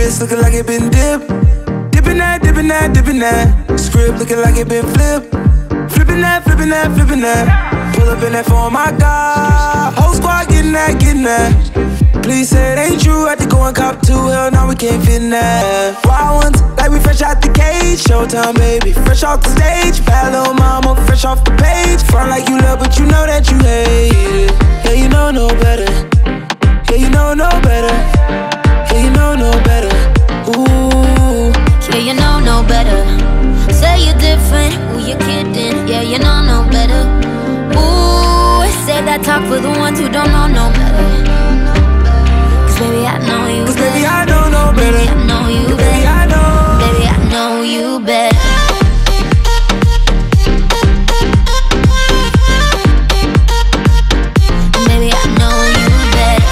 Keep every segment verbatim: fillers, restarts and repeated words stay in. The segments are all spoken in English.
wrist looking like it been dipped. Dipping that, dipping that, dipping that. Script looking like it been flipped. Flipping that, flipping that, flipping that. Pull up in that phone, my God. Whole squad getting that, getting that. Please say it ain't true, had to go and cop two. Hell, now we can't fit in that. Wild ones, like we fresh out the cage. Showtime, baby, fresh off the stage. Bad little mama, fresh off the page. Front like you love, but you know that you hate it. Yeah, you know no better. Yeah, you know no better. Yeah, you know no better. Ooh. Yeah, you know no better. Say you're different, ooh, you're kidding. Yeah, you know no better. Ooh, say that talk for the ones who don't know no better. Cause baby, I know you Cause better. baby, I don't know better. Baby, I know you Baby, better. I know. Baby, I know you better. Baby, I know you better.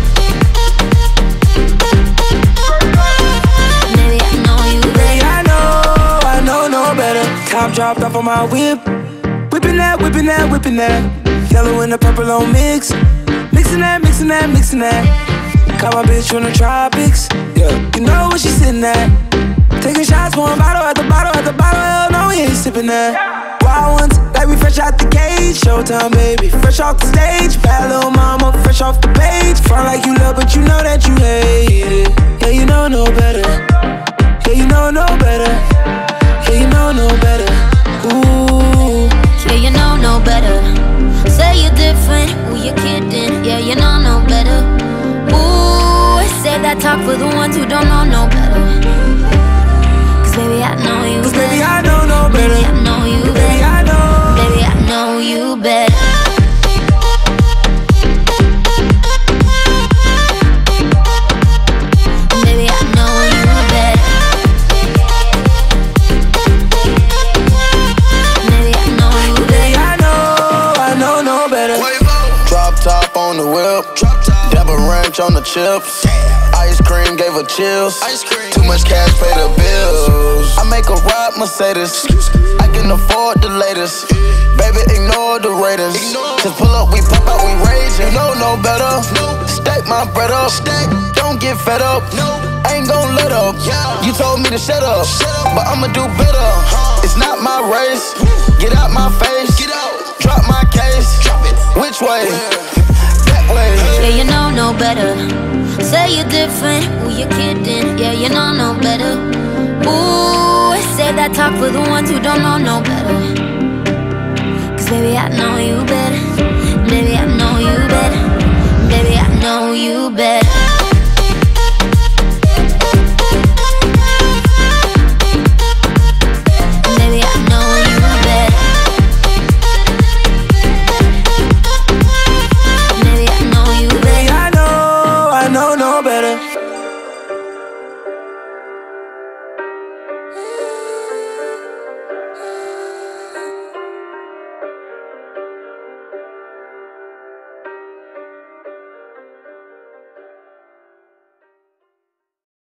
Baby, I know you Baby, better. I know, I know no better. Top dropped off on my whip. Whipping that, whipping that, whipping that. Yellow and the purple on mix. Mixing that, mixing that, mixing that. Caught my bitch from the tropics. Yeah, you know where she sitting at. Taking shots, one bottle at the bottle at the bottle. Hell no, we ain't sipping that. Wild ones, like we fresh out the cage. Showtime, baby, fresh off the stage. Bad little mama, fresh off the page. Front like you love, but you know that you hate it. Yeah, you know no better. Yeah, you know no better. Yeah, you know no better. Ooh. Yeah, you know no better. Say you're different, ooh, you're kidding. Yeah, you know no better. Ooh, say that talk for the ones who don't know no better. Cause baby, I know you Cause better. baby, I know no better. Baby, I know you Baby, better. I know. Baby, I know you better. Baby, I know you better. Baby, I know you Baby, better. I know, I know no better. Drop top on the whip, Dabba Ranch on the chips. Ice cream gave her chills. Too much cash, pay the bills. I make a ride Mercedes. I can afford the latest. Baby, ignore the Raiders. Just pull up, we pop out, we raging. No, no better. Stack my bread up. Don't get fed up. Ain't gon' let up. You told me to shut up, but I'ma do better. It's not my race. Get out my face. Drop my case. Which way? That way. Yeah, you know no better. Say you're different, ooh, you're kidding. Yeah, you know no better. Ooh, say that talk for the ones who don't know no better. Cause baby, I know you better. Baby, I know